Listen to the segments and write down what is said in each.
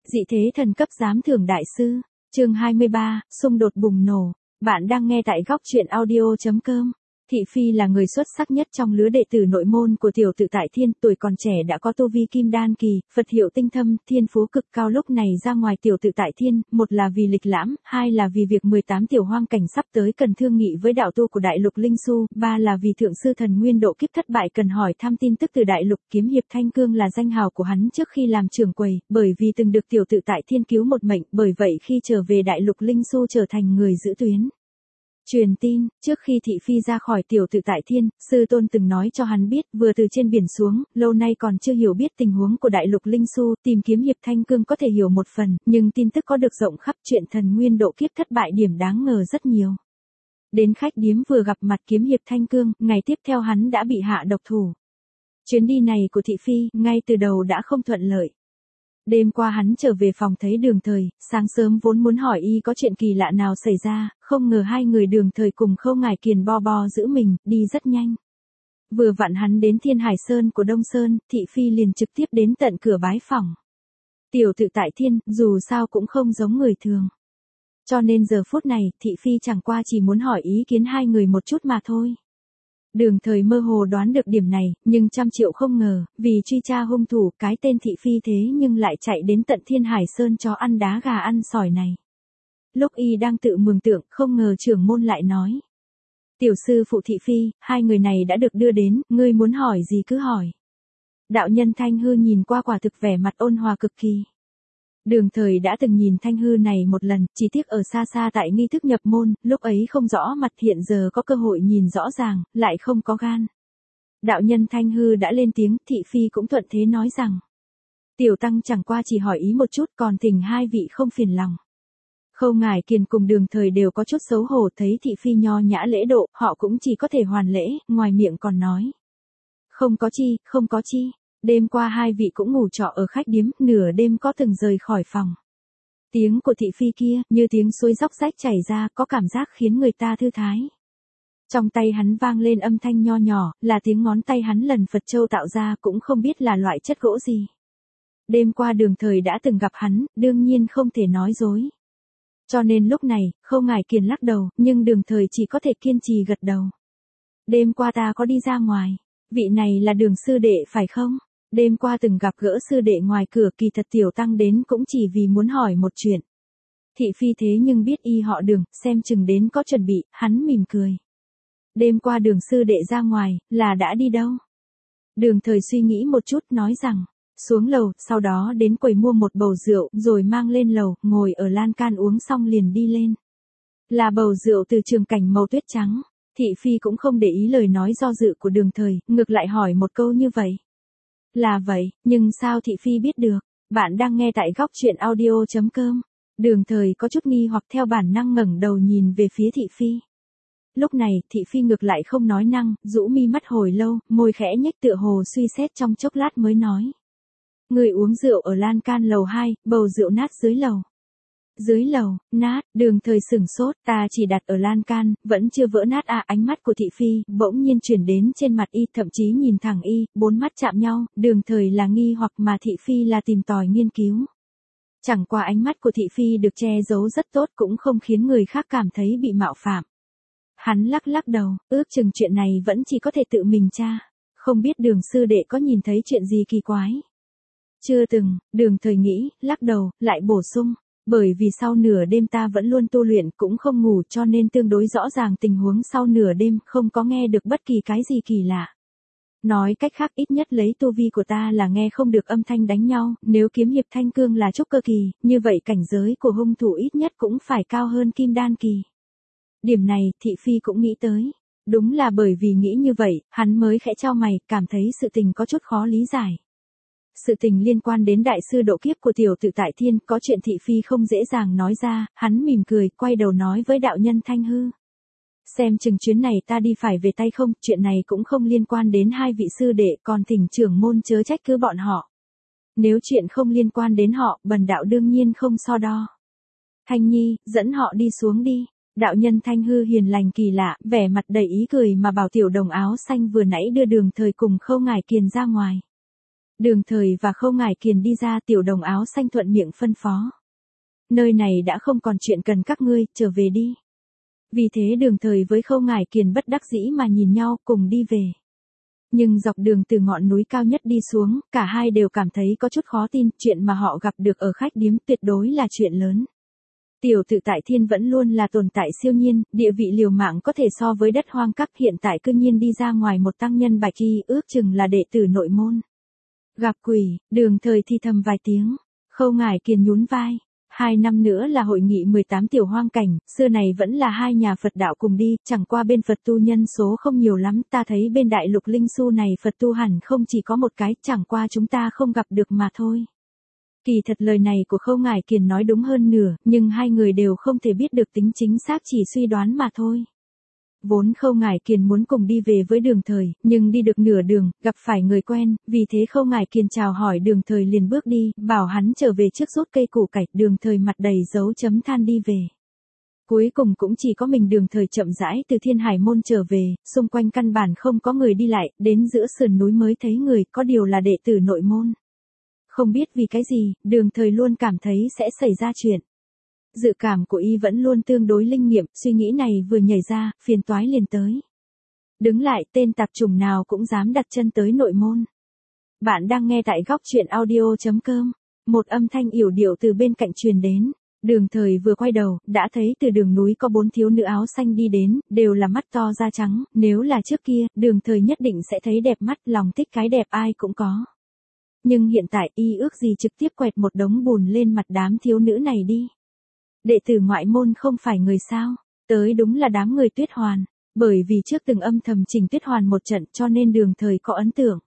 Dị thế thần cấp giám thưởng đại sư, chương 23, xung đột bùng nổ. Bạn đang nghe tại góc truyện audio.com. Thị Phi là người xuất sắc nhất trong lứa đệ tử nội môn của Tiểu Tự Tại Thiên, tuổi còn trẻ đã có tu vi kim đan kỳ, Phật hiệu tinh thâm, thiên phú cực cao. Lúc này ra ngoài Tiểu Tự Tại Thiên, một là vì lịch lãm, hai là vì việc 18 tiểu hoang cảnh sắp tới cần thương nghị với đạo tu của Đại Lục Linh Xu, ba là vì thượng sư thần nguyên độ kiếp thất bại cần hỏi thăm tin tức từ Đại Lục. Kiếm hiệp Thanh Cương là danh hào của hắn trước khi làm trưởng quầy, bởi vì từng được Tiểu Tự Tại Thiên cứu một mệnh, bởi vậy khi trở về Đại Lục Linh Xu trở thành người giữ tuyến. Truyền tin, trước khi Thị Phi ra khỏi Tiểu Tự Tại Thiên, sư tôn từng nói cho hắn biết, vừa từ trên biển xuống, lâu nay còn chưa hiểu biết tình huống của Đại Lục Linh Xu, tìm kiếm hiệp Thanh Cương có thể hiểu một phần, nhưng tin tức có được rộng khắp, chuyện thần nguyên độ kiếp thất bại điểm đáng ngờ rất nhiều. Đến khách điếm vừa gặp mặt kiếm hiệp Thanh Cương, ngày tiếp theo hắn đã bị hạ độc thủ. Chuyến đi này của Thị Phi, ngay từ đầu đã không thuận lợi. Đêm qua hắn trở về phòng thấy Đường Thời, sáng sớm vốn muốn hỏi y có chuyện kỳ lạ nào xảy ra, không ngờ hai người Đường Thời cùng Khâu Ngải Kiền bo giữ mình, đi rất nhanh. Vừa vặn hắn đến Thiên Hải Sơn của Đông Sơn, Thị Phi liền trực tiếp đến tận cửa bái phỏng. Tiểu Tự Tại Thiên, dù sao cũng không giống người thường. Cho nên giờ phút này, Thị Phi chẳng qua chỉ muốn hỏi ý kiến hai người một chút mà thôi. Đường Thời mơ hồ đoán được điểm này, nhưng trăm triệu không ngờ, vì truy tra hung thủ, cái tên Thị Phi thế nhưng lại chạy đến tận Thiên Hải Sơn cho ăn đá gà ăn sỏi này. Lúc y đang tự mường tượng, không ngờ trưởng môn lại nói. Tiểu sư phụ Thị Phi, hai người này đã được đưa đến, ngươi muốn hỏi gì cứ hỏi. Đạo nhân Thanh Hư nhìn qua quả thực vẻ mặt ôn hòa cực kỳ. Đường Thời đã từng nhìn Thanh Hư này một lần, chỉ tiếc ở xa xa tại nghi thức nhập môn, lúc ấy không rõ mặt, hiện giờ có cơ hội nhìn rõ ràng, lại không có gan. Đạo nhân Thanh Hư đã lên tiếng, Thị Phi cũng thuận thế nói rằng. Tiểu tăng chẳng qua chỉ hỏi ý một chút, còn thỉnh hai vị không phiền lòng. Khâu Ngải Kiền cùng Đường Thời đều có chút xấu hổ, thấy Thị Phi nho nhã lễ độ, họ cũng chỉ có thể hoàn lễ, ngoài miệng còn nói. Không có chi, không có chi. Đêm qua hai vị cũng ngủ trọ ở khách điếm, nửa đêm có từng rời khỏi phòng. Tiếng của Thị Phi kia, như tiếng suối róc rách chảy ra, có cảm giác khiến người ta thư thái. Trong tay hắn vang lên âm thanh nho nhỏ, là tiếng ngón tay hắn lần Phật Châu tạo ra, cũng không biết là loại chất gỗ gì. Đêm qua Đường Thời đã từng gặp hắn, đương nhiên không thể nói dối. Cho nên lúc này, Khâu Ngải Kiền lắc đầu, nhưng Đường Thời chỉ có thể kiên trì gật đầu. Đêm qua ta có đi ra ngoài. Vị này là Đường sư đệ phải không? Đêm qua từng gặp gỡ sư đệ ngoài cửa, kỳ thật tiểu tăng đến cũng chỉ vì muốn hỏi một chuyện. Thị Phi thế nhưng biết y họ Đường, xem chừng đến có chuẩn bị, hắn mỉm cười. Đêm qua Đường sư đệ ra ngoài, là đã đi đâu? Đường Thời suy nghĩ một chút nói rằng, xuống lầu, sau đó đến quầy mua một bầu rượu, rồi mang lên lầu, ngồi ở lan can uống xong liền đi lên. Là bầu rượu từ Trường Cảnh màu tuyết trắng. Thị Phi cũng không để ý lời nói do dự của Đường Thời, ngược lại hỏi một câu như vậy. Là vậy, nhưng sao Thị Phi biết được? Bạn đang nghe tại góc truyện audio.com. Đường Thời có chút nghi hoặc theo bản năng ngẩng đầu nhìn về phía Thị Phi. Lúc này, Thị Phi ngược lại không nói năng, rũ mi mắt hồi lâu, môi khẽ nhếch tựa hồ suy xét trong chốc lát mới nói. Người uống rượu ở lan can lầu 2, bầu rượu nát dưới lầu. Dưới lầu, nát, Đường Thời sửng sốt, ta chỉ đặt ở lan can, vẫn chưa vỡ nát à. Ánh mắt của Thị Phi, bỗng nhiên chuyển đến trên mặt y, thậm chí nhìn thẳng y, bốn mắt chạm nhau, Đường Thời là nghi hoặc mà Thị Phi là tìm tòi nghiên cứu. Chẳng qua ánh mắt của Thị Phi được che giấu rất tốt cũng không khiến người khác cảm thấy bị mạo phạm. Hắn lắc đầu, ước chừng chuyện này vẫn chỉ có thể tự mình tra, không biết Đường sư đệ có nhìn thấy chuyện gì kỳ quái. Chưa từng, Đường Thời nghĩ, lắc đầu, lại bổ sung. Bởi vì sau nửa đêm ta vẫn luôn tu luyện cũng không ngủ cho nên tương đối rõ ràng tình huống sau nửa đêm, không có nghe được bất kỳ cái gì kỳ lạ. Nói cách khác ít nhất lấy tu vi của ta là nghe không được âm thanh đánh nhau, nếu kiếm hiệp Thanh Cương là trúc cơ kỳ, như vậy cảnh giới của hung thủ ít nhất cũng phải cao hơn kim đan kỳ. Điểm này, Thị Phi cũng nghĩ tới. Đúng là bởi vì nghĩ như vậy, hắn mới khẽ chau mày, cảm thấy sự tình có chút khó lý giải. Sự tình liên quan đến đại sư độ kiếp của Tiểu Tự Tại Thiên, có chuyện Thị Phi không dễ dàng nói ra, hắn mỉm cười, quay đầu nói với đạo nhân Thanh Hư. Xem chừng chuyến này ta đi phải về tay không, chuyện này cũng không liên quan đến hai vị sư đệ, còn thỉnh trưởng môn chớ trách cứ bọn họ. Nếu chuyện không liên quan đến họ, bần đạo đương nhiên không so đo. Thanh Nhi, dẫn họ đi xuống đi. Đạo nhân Thanh Hư hiền lành kỳ lạ, vẻ mặt đầy ý cười mà bảo tiểu đồng áo xanh vừa nãy đưa Đường Thời cùng Khâu Ngải Kiền ra ngoài. Đường Thời và Khâu Ngải Kiền đi ra, Tiểu Đồng áo xanh thuận miệng phân phó. Nơi này đã không còn chuyện cần các ngươi, trở về đi. Vì thế Đường Thời với Khâu Ngải Kiền bất đắc dĩ mà nhìn nhau cùng đi về. Nhưng dọc đường từ ngọn núi cao nhất đi xuống, cả hai đều cảm thấy có chút khó tin, chuyện mà họ gặp được ở khách điếm tuyệt đối là chuyện lớn. Tiểu Tự Tại Thiên vẫn luôn là tồn tại siêu nhiên, địa vị liều mạng có thể so với đất hoang cấp, hiện tại cư nhiên đi ra ngoài một tăng nhân bạch y, ước chừng là đệ tử nội môn. Gặp quỷ, Đường Thời thì thầm vài tiếng, Khâu Ngải Kiền nhún vai. 2 năm nữa là hội nghị 18 tiểu hoang cảnh, xưa này vẫn là hai nhà Phật đạo cùng đi, chẳng qua bên Phật tu nhân số không nhiều lắm, ta thấy bên đại lục Linh Su này Phật tu hẳn không chỉ có một cái, chẳng qua chúng ta không gặp được mà thôi. Kỳ thật lời này của Khâu Ngải Kiền nói đúng hơn nửa, nhưng hai người đều không thể biết được tính chính xác, chỉ suy đoán mà thôi. Vốn Khâu Ngải Kiền muốn cùng đi về với Đường Thời, nhưng đi được nửa đường, gặp phải người quen, vì thế Khâu Ngải Kiền chào hỏi Đường Thời liền bước đi, bảo hắn trở về trước rút cây củ cải, Đường Thời mặt đầy dấu chấm than đi về. Cuối cùng cũng chỉ có mình Đường Thời chậm rãi từ Thiên Hải môn trở về, xung quanh căn bản không có người đi lại, đến giữa sườn núi mới thấy người, có điều là đệ tử nội môn. Không biết vì cái gì, Đường Thời luôn cảm thấy sẽ xảy ra chuyện. Dự cảm của y vẫn luôn tương đối linh nghiệm, suy nghĩ này vừa nhảy ra, phiền toái liền tới. Đứng lại, tên tạp chủng nào cũng dám đặt chân tới nội môn. Bạn đang nghe tại góc truyện audio.com. Một âm thanh yểu điệu từ bên cạnh truyền đến. Đường Thời vừa quay đầu, đã thấy từ đường núi có 4 thiếu nữ áo xanh đi đến, đều là mắt to da trắng, nếu là trước kia, Đường Thời nhất định sẽ thấy đẹp mắt, lòng thích cái đẹp ai cũng có. Nhưng hiện tại y ước gì trực tiếp quẹt một đống bùn lên mặt đám thiếu nữ này đi. Đệ tử ngoại môn không phải người sao, tới đúng là đám người Tuyết Hoàn, bởi vì trước từng âm thầm chỉnh Tuyết Hoàn một trận cho nên Đường Thời có ấn tượng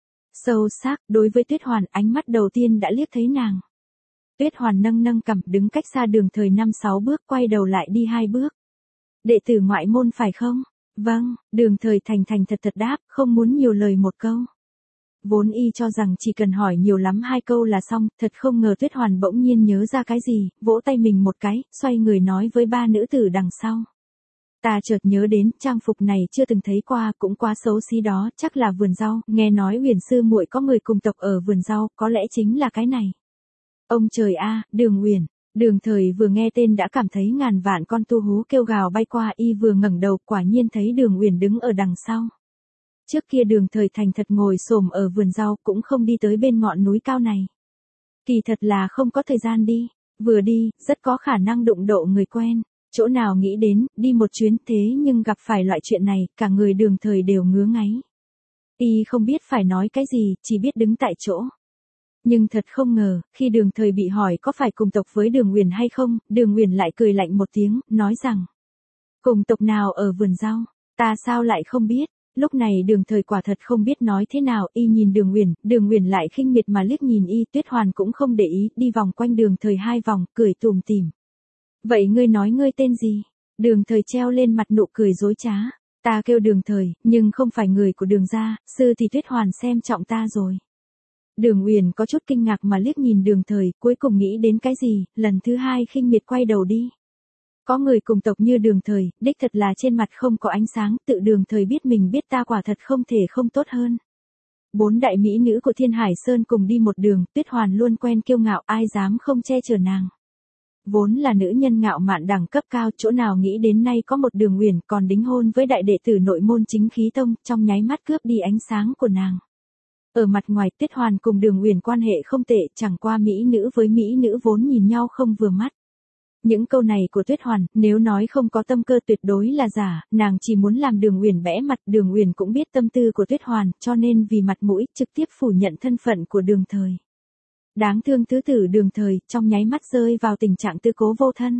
sâu sắc đối với Tuyết Hoàn, ánh mắt đầu tiên đã liếc thấy nàng. Tuyết Hoàn nâng nâng cằm, đứng cách xa Đường Thời 5-6 bước, quay đầu lại đi 2 bước. Đệ tử ngoại môn phải không? Vâng, Đường Thời thành thành thật thật đáp, không muốn nhiều lời một câu. Vốn y cho rằng chỉ cần hỏi nhiều lắm 2 câu là xong, thật không ngờ Tuyết Hoàn bỗng nhiên nhớ ra cái gì, vỗ tay mình một cái, xoay người nói với 3 nữ tử đằng sau. Ta chợt nhớ đến, trang phục này chưa từng thấy qua, cũng quá xấu xí đó, chắc là vườn rau, nghe nói Huyền sư muội có người cùng tộc ở vườn rau, có lẽ chính là cái này. Ông trời a, Đường Uyển. Đường Thời vừa nghe tên đã cảm thấy ngàn vạn con tu hú kêu gào bay qua, y vừa ngẩng đầu, quả nhiên thấy Đường Uyển đứng ở đằng sau. Trước kia Đường Thời thành thật ngồi xổm ở vườn rau, cũng không đi tới bên ngọn núi cao này. Kỳ thật là không có thời gian đi, vừa đi, rất có khả năng đụng độ người quen, chỗ nào nghĩ đến, đi một chuyến thế nhưng gặp phải loại chuyện này, cả người Đường Thời đều ngứa ngáy. Y không biết phải nói cái gì, chỉ biết đứng tại chỗ. Nhưng thật không ngờ, khi Đường Thời bị hỏi có phải cùng tộc với Đường Uyển hay không, Đường Uyển lại cười lạnh một tiếng, nói rằng: cùng tộc nào ở vườn rau, ta sao lại không biết. Lúc này Đường Thời quả thật không biết nói thế nào, y nhìn Đường Uyển lại khinh miệt mà liếc nhìn y, Tuyết Hoàn cũng không để ý, đi vòng quanh Đường Thời 2 vòng, cười tủm tỉm. Vậy ngươi nói ngươi tên gì? Đường Thời treo lên mặt nụ cười dối trá. Ta kêu Đường Thời, nhưng không phải người của Đường gia, sư thì Tuyết Hoàn xem trọng ta rồi. Đường Uyển có chút kinh ngạc mà liếc nhìn Đường Thời, cuối cùng nghĩ đến cái gì, lần thứ 2 khinh miệt quay đầu đi. Có người cùng tộc như Đường Thời, đích thật là trên mặt không có ánh sáng, tự Đường Thời biết mình biết ta quả thật không thể không tốt hơn. 4 đại mỹ nữ của Thiên Hải Sơn cùng đi một đường, Tuyết Hoàn luôn quen kiêu ngạo, ai dám không che chở nàng. Vốn là nữ nhân ngạo mạn đẳng cấp cao, chỗ nào nghĩ đến nay có một Đường Uyển còn đính hôn với đại đệ tử nội môn Chính Khí Tông, trong nháy mắt cướp đi ánh sáng của nàng. Ở mặt ngoài, Tuyết Hoàn cùng Đường Uyển quan hệ không tệ, chẳng qua mỹ nữ với mỹ nữ vốn nhìn nhau không vừa mắt. Những câu này của Tuyết Hoàn, nếu nói không có tâm cơ tuyệt đối là giả, nàng chỉ muốn làm Đường Uyển bẽ mặt, Đường Uyển cũng biết tâm tư của Tuyết Hoàn, cho nên vì mặt mũi, trực tiếp phủ nhận thân phận của Đường Thời. Đáng thương tứ tử Đường Thời, trong nháy mắt rơi vào tình trạng tư cố vô thân.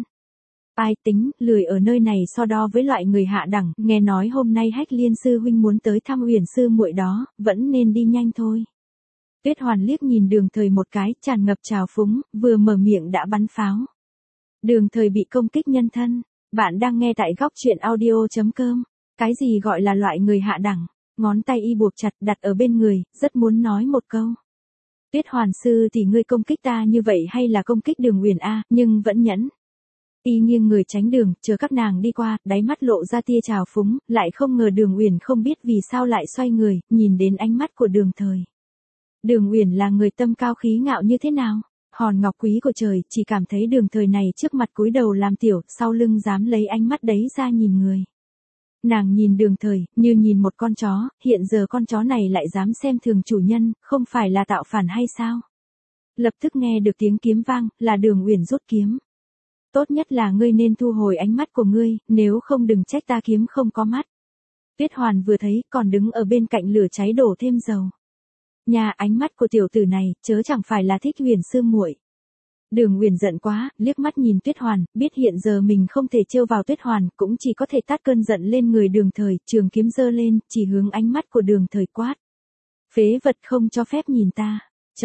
Ai tính, lười ở nơi này so đo với loại người hạ đẳng, nghe nói hôm nay Hách Liên sư huynh muốn tới thăm Uyển sư muội đó, vẫn nên đi nhanh thôi. Tuyết Hoàn liếc nhìn Đường Thời một cái, tràn ngập trào phúng, vừa mở miệng đã bắn pháo. Đường Thời bị công kích nhân thân. Bạn đang nghe tại góc truyện audio.com. Cái gì gọi là loại người hạ đẳng? Ngón tay y buộc chặt đặt ở bên người, rất muốn nói một câu. Tuyết Hoàn sư thì ngươi công kích ta như vậy hay là công kích Đường Uyển a, nhưng vẫn nhẫn. Y nghiêng người tránh đường, chờ các nàng đi qua, đáy mắt lộ ra tia trào phúng, lại không ngờ Đường Uyển không biết vì sao lại xoay người, nhìn đến ánh mắt của Đường Thời. Đường Uyển là người tâm cao khí ngạo như thế nào? Hòn ngọc quý của trời, chỉ cảm thấy Đường Thời này trước mặt cúi đầu làm tiểu, sau lưng dám lấy ánh mắt đấy ra nhìn người. Nàng nhìn Đường Thời, như nhìn một con chó, hiện giờ con chó này lại dám xem thường chủ nhân, không phải là tạo phản hay sao? Lập tức nghe được tiếng kiếm vang, là Đường Uyển rút kiếm. Tốt nhất là ngươi nên thu hồi ánh mắt của ngươi, nếu không đừng trách ta kiếm không có mắt. Tuyết Hoàn vừa thấy, còn đứng ở bên cạnh lửa cháy đổ thêm dầu. Nhà ánh mắt của tiểu tử này, chớ chẳng phải là thích Uyển sư muội. Đường Uyển giận quá, liếc mắt nhìn Tuyết Hoàn, biết hiện giờ mình không thể trêu vào Tuyết Hoàn, cũng chỉ có thể tát cơn giận lên người Đường Thời, trường kiếm giơ lên, chỉ hướng ánh mắt của Đường Thời quát. Phế vật không cho phép nhìn ta.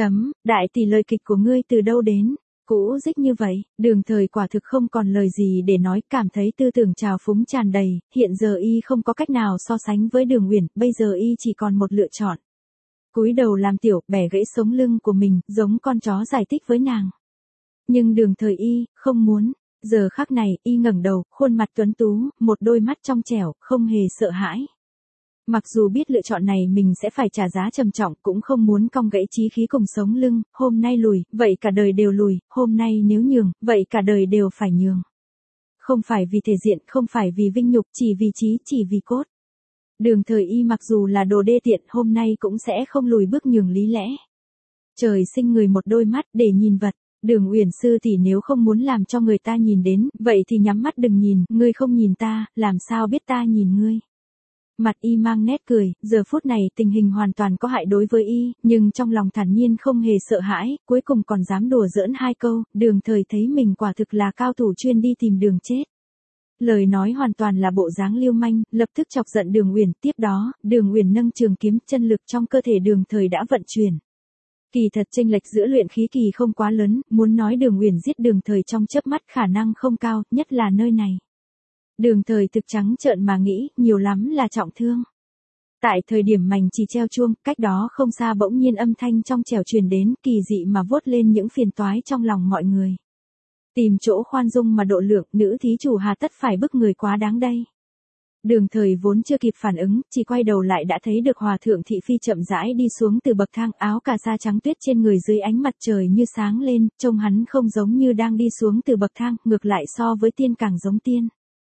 Đại tỷ lời kịch của ngươi từ đâu đến? Cũ dích như vậy, Đường Thời quả thực không còn lời gì để nói, cảm thấy tư tưởng trào phúng tràn đầy, hiện giờ y không có cách nào so sánh với Đường Uyển, bây giờ y chỉ còn một lựa chọn. Cúi đầu làm tiểu, bẻ gãy sống lưng của mình, giống con chó giải thích với nàng. Nhưng Đường Thời y, không muốn. Giờ khắc này, y ngẩng đầu, khuôn mặt tuấn tú, một đôi mắt trong trẻo, không hề sợ hãi. Mặc dù biết lựa chọn này mình sẽ phải trả giá trầm trọng, cũng không muốn cong gãy chí khí cùng sống lưng, hôm nay lùi, vậy cả đời đều lùi, hôm nay nếu nhường, vậy cả đời đều phải nhường. Không phải vì thể diện, không phải vì vinh nhục, chỉ vì chí, chỉ vì cốt. Đường Thời y mặc dù là đồ đê tiện, hôm nay cũng sẽ không lùi bước nhường lý lẽ. Trời sinh người một đôi mắt để nhìn vật. Đường Uyển sư tỷ nếu không muốn làm cho người ta nhìn đến, vậy thì nhắm mắt đừng nhìn, ngươi không nhìn ta, làm sao biết ta nhìn ngươi. Mặt y mang nét cười, giờ phút này tình hình hoàn toàn có hại đối với y, nhưng trong lòng thản nhiên không hề sợ hãi, cuối cùng còn dám đùa giỡn hai câu, Đường Thời thấy mình quả thực là cao thủ chuyên đi tìm đường chết. Lời nói hoàn toàn là bộ dáng lưu manh, lập tức chọc giận Đường Uyển, tiếp đó, Đường Uyển nâng trường kiếm, chân lực trong cơ thể Đường Thời đã vận chuyển. Kỳ thật chênh lệch giữa luyện khí kỳ không quá lớn, muốn nói Đường Uyển giết Đường Thời trong chớp mắt khả năng không cao, nhất là nơi này. Đường Thời thực trắng trợn mà nghĩ, nhiều lắm là trọng thương. Tại thời điểm mảnh chỉ treo chuông, cách đó không xa bỗng nhiên âm thanh trong trẻo truyền đến, kỳ dị mà vuốt lên những phiền toái trong lòng mọi người. Tìm chỗ khoan dung mà độ lượng, nữ thí chủ hà tất phải bức người quá đáng đây. Đường Thời vốn chưa kịp phản ứng, chỉ quay đầu lại đã thấy được hòa thượng thị phi chậm rãi đi xuống từ bậc thang, áo cà sa trắng tuyết trên người dưới ánh mặt trời như sáng lên, trông hắn không giống như đang đi xuống từ bậc thang, ngược lại so với tiên càng giống tiên.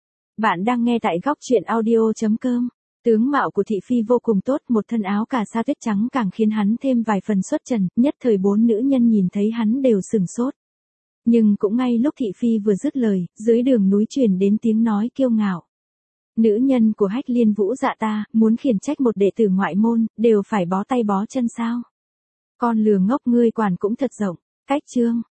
Bạn đang nghe tại góc truyện audio.com. Tướng mạo của thị phi vô cùng tốt, một thân áo cà sa tuyết trắng càng khiến hắn thêm vài phần xuất trần, nhất thời bốn nữ nhân nhìn thấy hắn đều sừng sốt. Nhưng cũng ngay lúc thị phi vừa dứt lời, dưới đường núi truyền đến tiếng nói kiêu ngạo. Nữ nhân của Hách Liên Vũ dạ ta, muốn khiển trách một đệ tử ngoại môn, đều phải bó tay bó chân sao? Con lừa ngốc ngươi quản cũng thật rộng. Cách chương.